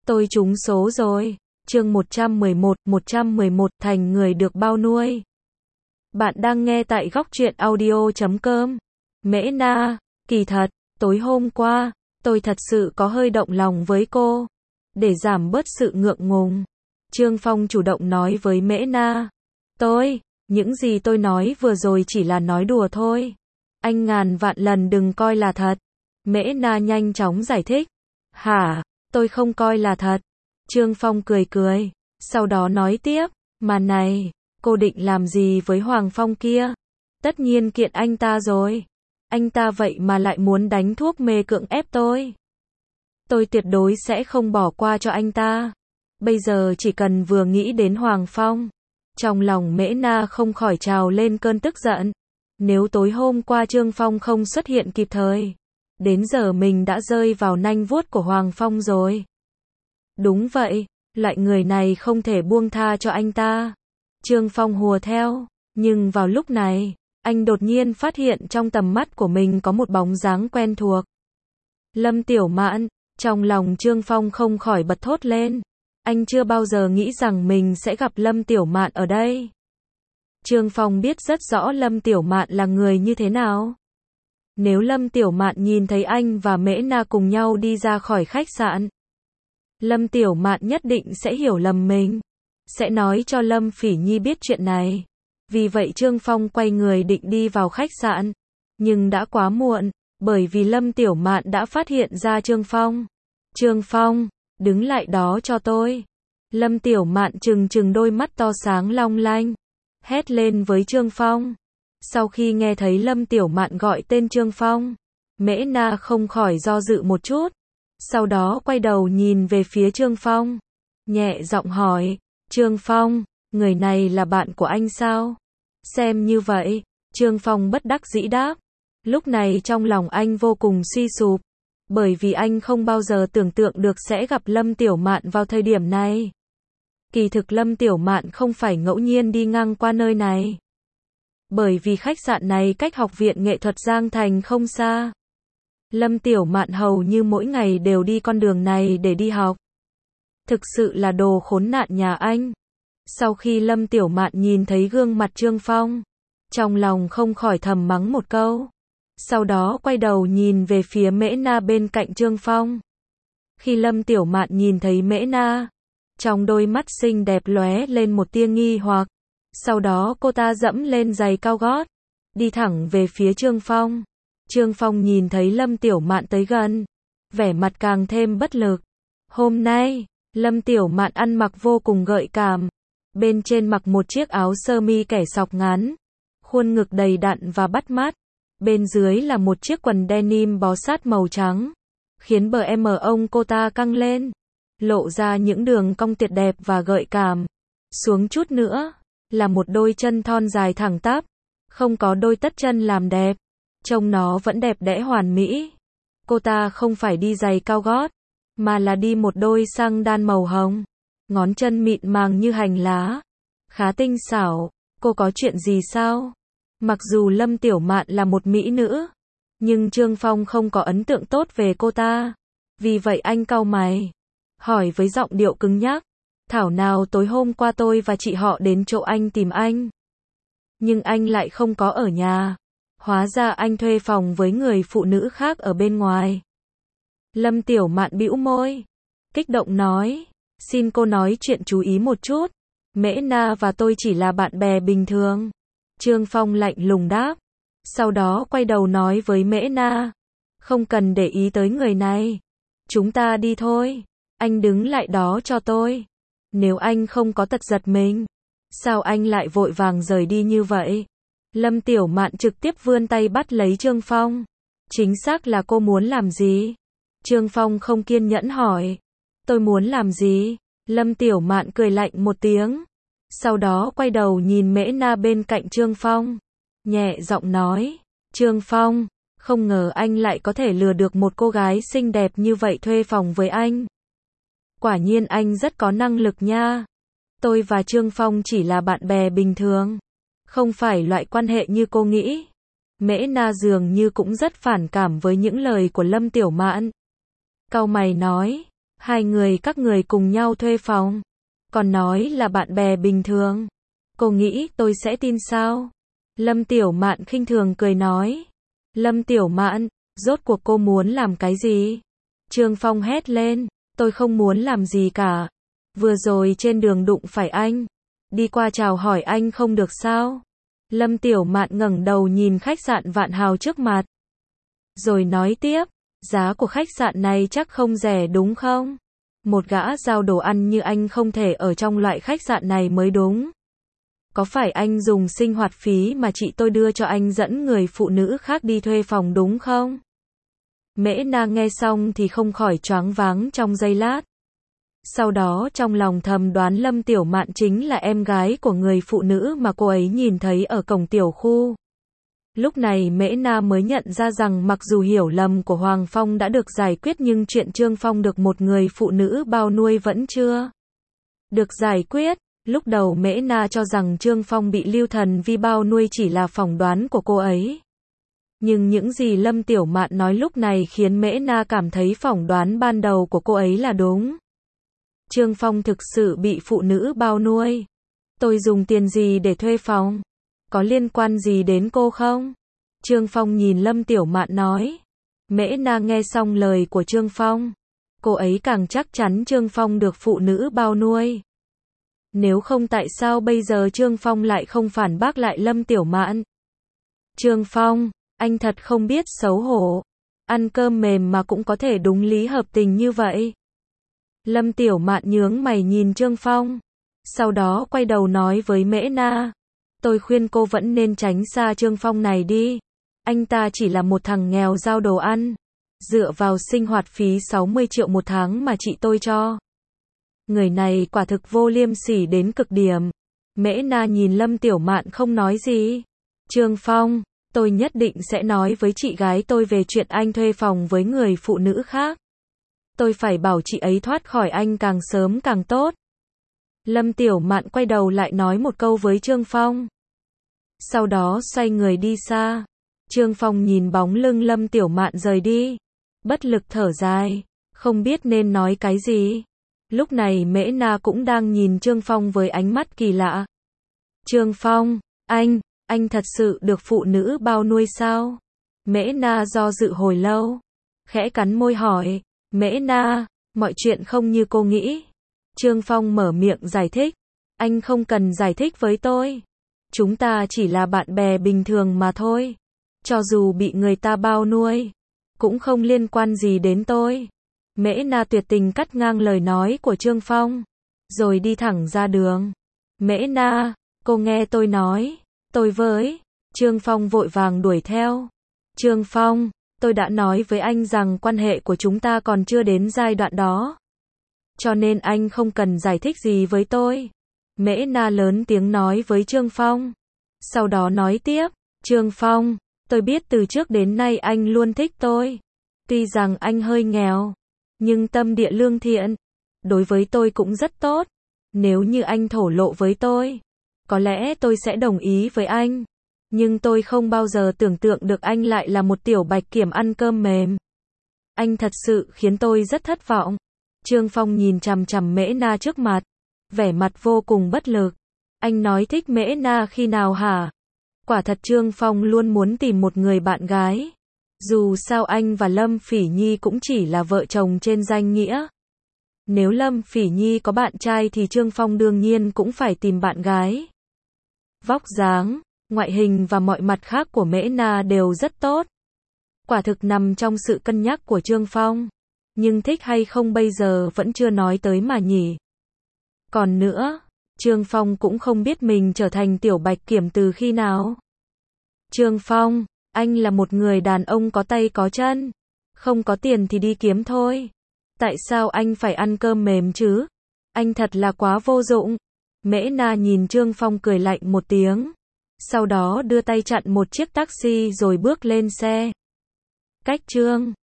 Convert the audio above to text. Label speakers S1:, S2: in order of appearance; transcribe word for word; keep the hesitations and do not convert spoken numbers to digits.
S1: Tôi trúng số rồi. Chương một trăm mười một, một trăm mười một thành người được bao nuôi. Bạn đang nghe tại góc truyện audio chấm com. Mễ Na, kỳ thật, tối hôm qua, tôi thật sự có hơi động lòng với cô. Để giảm bớt sự ngượng ngùng, Trương Phong chủ động nói với Mễ Na. Tôi, những gì tôi nói vừa rồi chỉ là nói đùa thôi. Anh ngàn vạn lần đừng coi là thật. Mễ Na nhanh chóng giải thích. Hả, tôi không coi là thật. Trương Phong cười cười, sau đó nói tiếp, mà này, cô định làm gì với Hoàng Phong kia? Tất nhiên kiện anh ta rồi. Anh ta vậy mà lại muốn đánh thuốc mê cưỡng ép tôi. Tôi tuyệt đối sẽ không bỏ qua cho anh ta. Bây giờ chỉ cần vừa nghĩ đến Hoàng Phong, trong lòng Mễ Na không khỏi trào lên cơn tức giận. Nếu tối hôm qua Trương Phong không xuất hiện kịp thời, đến giờ mình đã rơi vào nanh vuốt của Hoàng Phong rồi. Đúng vậy, loại người này không thể buông tha cho anh ta. Trương Phong hùa theo, nhưng vào lúc này, anh đột nhiên phát hiện trong tầm mắt của mình có một bóng dáng quen thuộc. Lâm Tiểu Mạn, trong lòng Trương Phong không khỏi bật thốt lên. Anh chưa bao giờ nghĩ rằng mình sẽ gặp Lâm Tiểu Mạn ở đây. Trương Phong biết rất rõ Lâm Tiểu Mạn là người như thế nào. Nếu Lâm Tiểu Mạn nhìn thấy anh và Mễ Na cùng nhau đi ra khỏi khách sạn, Lâm Tiểu Mạn nhất định sẽ hiểu lầm mình, sẽ nói cho Lâm Phỉ Nhi biết chuyện này. Vì vậy Trương Phong quay người định đi vào khách sạn, nhưng đã quá muộn, bởi vì Lâm Tiểu Mạn đã phát hiện ra Trương Phong. Trương Phong, đứng lại đó cho tôi. Lâm Tiểu Mạn trừng trừng đôi mắt to sáng long lanh, hét lên với Trương Phong. Sau khi nghe thấy Lâm Tiểu Mạn gọi tên Trương Phong, Mễ Na không khỏi do dự một chút. Sau đó quay đầu nhìn về phía Trương Phong, nhẹ giọng hỏi, Trương Phong, người này là bạn của anh sao? Xem như vậy, Trương Phong bất đắc dĩ đáp. Lúc này trong lòng anh vô cùng suy sụp, bởi vì anh không bao giờ tưởng tượng được sẽ gặp Lâm Tiểu Mạn vào thời điểm này. Kỳ thực Lâm Tiểu Mạn không phải ngẫu nhiên đi ngang qua nơi này, bởi vì khách sạn này cách Học viện Nghệ thuật Giang Thành không xa. Lâm Tiểu Mạn hầu như mỗi ngày đều đi con đường này để đi học. Thực sự là đồ khốn nạn nhà anh. Sau khi Lâm Tiểu Mạn nhìn thấy gương mặt Trương Phong, trong lòng không khỏi thầm mắng một câu. Sau đó quay đầu nhìn về phía Mễ Na bên cạnh Trương Phong. Khi Lâm Tiểu Mạn nhìn thấy Mễ Na, trong đôi mắt xinh đẹp lóe lên một tia nghi hoặc. Sau đó cô ta dẫm lên giày cao gót, đi thẳng về phía Trương Phong. Trương Phong nhìn thấy Lâm Tiểu Mạn tới gần, vẻ mặt càng thêm bất lực. Hôm nay, Lâm Tiểu Mạn ăn mặc vô cùng gợi cảm. Bên trên mặc một chiếc áo sơ mi kẻ sọc ngắn, khuôn ngực đầy đặn và bắt mắt. Bên dưới là một chiếc quần denim bó sát màu trắng, khiến bờ em ông cô ta căng lên, lộ ra những đường cong tuyệt đẹp và gợi cảm. Xuống chút nữa, là một đôi chân thon dài thẳng tắp, không có đôi tất chân làm đẹp. Trông nó vẫn đẹp đẽ hoàn mỹ. Cô ta không phải đi giày cao gót, mà là đi một đôi xăng đan màu hồng. Ngón chân mịn màng như hành lá, khá tinh xảo. Cô có chuyện gì sao? Mặc dù Lâm Tiểu Mạn là một mỹ nữ, nhưng Trương Phong không có ấn tượng tốt về cô ta. Vì vậy anh cau mày, hỏi với giọng điệu cứng nhắc. Thảo nào tối hôm qua tôi và chị họ đến chỗ anh tìm anh, nhưng anh lại không có ở nhà. Hóa ra anh thuê phòng với người phụ nữ khác ở bên ngoài. Lâm Tiểu Mạn bĩu môi, kích động nói, xin cô nói chuyện chú ý một chút. Mễ Na và tôi chỉ là bạn bè bình thường. Trương Phong lạnh lùng đáp. Sau đó quay đầu nói với Mễ Na, không cần để ý tới người này. Chúng ta đi thôi. Anh đứng lại đó cho tôi. Nếu anh không có tật giật mình, sao anh lại vội vàng rời đi như vậy? Lâm Tiểu Mạn trực tiếp vươn tay bắt lấy Trương Phong. Chính xác là cô muốn làm gì? Trương Phong không kiên nhẫn hỏi. Tôi muốn làm gì? Lâm Tiểu Mạn cười lạnh một tiếng. Sau đó quay đầu nhìn Mễ Na bên cạnh Trương Phong, nhẹ giọng nói, Trương Phong, không ngờ anh lại có thể lừa được một cô gái xinh đẹp như vậy thuê phòng với anh. Quả nhiên anh rất có năng lực nha. Tôi và Trương Phong chỉ là bạn bè bình thường, không phải loại quan hệ như cô nghĩ. Mễ Na dường như cũng rất phản cảm với những lời của Lâm Tiểu Mạn. Cau mày nói, Hai người các người cùng nhau thuê phòng. Còn nói là bạn bè bình thường. Cô nghĩ tôi sẽ tin sao? Lâm Tiểu Mạn khinh thường cười nói. Lâm Tiểu Mạn, rốt cuộc cô muốn làm cái gì? Trương Phong hét lên. Tôi không muốn làm gì cả. Vừa rồi trên đường đụng phải anh. Đi qua chào hỏi anh không được sao? Lâm Tiểu Mạn ngẩng đầu nhìn khách sạn Vạn Hào trước mặt. Rồi nói tiếp. Giá của khách sạn này chắc không rẻ đúng không? Một gã giao đồ ăn như anh không thể ở trong loại khách sạn này mới đúng. Có phải anh dùng sinh hoạt phí mà chị tôi đưa cho anh dẫn người phụ nữ khác đi thuê phòng đúng không? Mễ Na nghe xong thì không khỏi choáng váng trong giây lát. Sau đó trong lòng thầm đoán Lâm Tiểu Mạn chính là em gái của người phụ nữ mà cô ấy nhìn thấy ở cổng tiểu khu. Lúc này Mễ Na mới nhận ra rằng mặc dù hiểu lầm của Hoàng Phong đã được giải quyết nhưng chuyện Trương Phong được một người phụ nữ bao nuôi vẫn chưa được giải quyết. Lúc đầu Mễ Na cho rằng Trương Phong bị Lưu Thần Vi bao nuôi chỉ là phỏng đoán của cô ấy. Nhưng những gì Lâm Tiểu Mạn nói lúc này khiến Mễ Na cảm thấy phỏng đoán ban đầu của cô ấy là đúng. Trương Phong thực sự bị phụ nữ bao nuôi. Tôi dùng tiền gì để thuê phòng? Có liên quan gì đến cô không? Trương Phong nhìn Lâm Tiểu Mạn nói. Mễ Na nghe xong lời của Trương Phong. Cô ấy càng chắc chắn Trương Phong được phụ nữ bao nuôi. Nếu không tại sao bây giờ Trương Phong lại không phản bác lại Lâm Tiểu Mạn? Trương Phong, anh thật không biết xấu hổ. Ăn cơm mềm mà cũng có thể đúng lý hợp tình như vậy. Lâm Tiểu Mạn nhướng mày nhìn Trương Phong. Sau đó quay đầu nói với Mễ Na. Tôi khuyên cô vẫn nên tránh xa Trương Phong này đi. Anh ta chỉ là một thằng nghèo giao đồ ăn. Dựa vào sinh hoạt phí sáu mươi triệu một tháng mà chị tôi cho. Người này quả thực vô liêm sỉ đến cực điểm. Mễ Na nhìn Lâm Tiểu Mạn không nói gì. Trương Phong, tôi nhất định sẽ nói với chị gái tôi về chuyện anh thuê phòng với người phụ nữ khác. Tôi phải bảo chị ấy thoát khỏi anh càng sớm càng tốt. Lâm Tiểu Mạn quay đầu lại nói một câu với Trương Phong. Sau đó xoay người đi xa. Trương Phong nhìn bóng lưng Lâm Tiểu Mạn rời đi. Bất lực thở dài. Không biết nên nói cái gì. Lúc này Mễ Na cũng đang nhìn Trương Phong với ánh mắt kỳ lạ. Trương Phong, anh, anh thật sự được phụ nữ bao nuôi sao? Mễ Na do dự hồi lâu. Khẽ cắn môi hỏi. Mễ Na, mọi chuyện không như cô nghĩ. Trương Phong mở miệng giải thích. Anh không cần giải thích với tôi. Chúng ta chỉ là bạn bè bình thường mà thôi. Cho dù bị người ta bao nuôi, cũng không liên quan gì đến tôi. Mễ Na tuyệt tình cắt ngang lời nói của Trương Phong, rồi đi thẳng ra đường. Mễ Na, cô nghe tôi nói, tôi với. Trương Phong vội vàng đuổi theo. Trương Phong, tôi đã nói với anh rằng quan hệ của chúng ta còn chưa đến giai đoạn đó. Cho nên anh không cần giải thích gì với tôi. Mễ Na lớn tiếng nói với Trương Phong. Sau đó nói tiếp, Trương Phong, tôi biết từ trước đến nay anh luôn thích tôi. Tuy rằng anh hơi nghèo, nhưng tâm địa lương thiện. Đối với tôi cũng rất tốt. Nếu như anh thổ lộ với tôi, có lẽ tôi sẽ đồng ý với anh. Nhưng tôi không bao giờ tưởng tượng được anh lại là một tiểu bạch kiểm ăn cơm mềm. Anh thật sự khiến tôi rất thất vọng. Trương Phong nhìn chằm chằm Mễ Na trước mặt, vẻ mặt vô cùng bất lực. Anh nói thích Mễ Na khi nào hả? Quả thật Trương Phong luôn muốn tìm một người bạn gái. Dù sao anh và Lâm Phỉ Nhi cũng chỉ là vợ chồng trên danh nghĩa. Nếu Lâm Phỉ Nhi có bạn trai thì Trương Phong đương nhiên cũng phải tìm bạn gái. Vóc dáng, ngoại hình và mọi mặt khác của Mễ Na đều rất tốt. Quả thực nằm trong sự cân nhắc của Trương Phong. Nhưng thích hay không bây giờ vẫn chưa nói tới mà nhỉ. Còn nữa, Trương Phong cũng không biết mình trở thành tiểu bạch kiểm từ khi nào. Trương Phong, anh là một người đàn ông có tay có chân. Không có tiền thì đi kiếm thôi. Tại sao anh phải ăn cơm mềm chứ? Anh thật là quá vô dụng. Mễ Na nhìn Trương Phong cười lạnh một tiếng. Sau đó đưa tay chặn một chiếc taxi rồi bước lên xe. Cách Trương